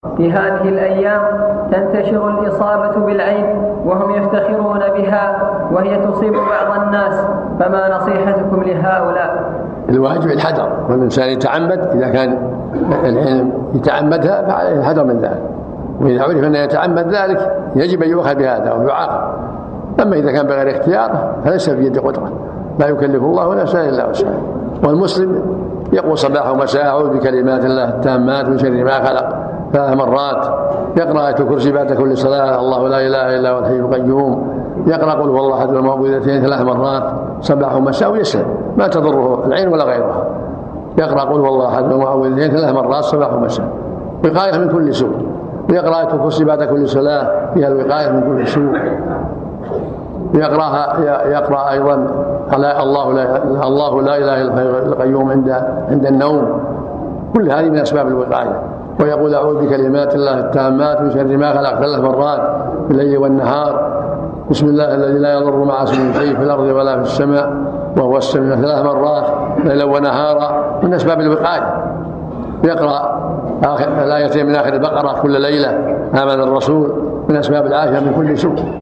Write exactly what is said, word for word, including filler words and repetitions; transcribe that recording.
في هذه الأيام تنتشر الإصابة بالعين وهم يفتخرون بها وهي تصيب بعض الناس، فما نصيحتكم لهؤلاء؟ الواجب الحذر، والإنسان يتعمد إذا كان العين يتعمدها فعليه الحذر من ذلك، وإذا عرف أنه يتعمد ذلك يجب أن يؤخذ بهذا ويعاقب. أما إذا كان بغير اختيار فليس في يد قدرة، لا يكلف الله نفسا إلا وسعها. والمسلم يقول صباح ومساء أعوذ بكلمات الله التامات من شر ما خلق ثلاث مرات، يقرأ آية الكرسي بعد كل صلاة الله لا إله إلا هو الحي القيوم، يقرأ قل هو الله أحد والمعوذتين ثلاث مرات صباح ومساء ويسلم، ما تضره العين ولا غيرها. يقرأ قل هو الله أحد والمعوذتين ثلاث مرات صباح ومساء، وقاية من كل سوء. ويقرأ آية الكرسي بعد كل صلاة فيها الوقاية من كل سوء. يقرأها يقرأ أيضا الله لا الله لا إله إلا هو القيوم عند عند النوم، كل هذه من أسباب الوقاية. ويقول أعوذ بكلمات الله التامات من شر ما خلق ثلاث مرات في الليل والنهار، بسم الله الذي لا يضر مع اسمه شيء في الأرض ولا في السماء وهو السميع ثلاث مرات ليلا ونهارا، من أسباب الوقاية. يقرأ الآيتين من آخر البقرة كل ليلة آمن الرسول، من أسباب العافية من كل سوء.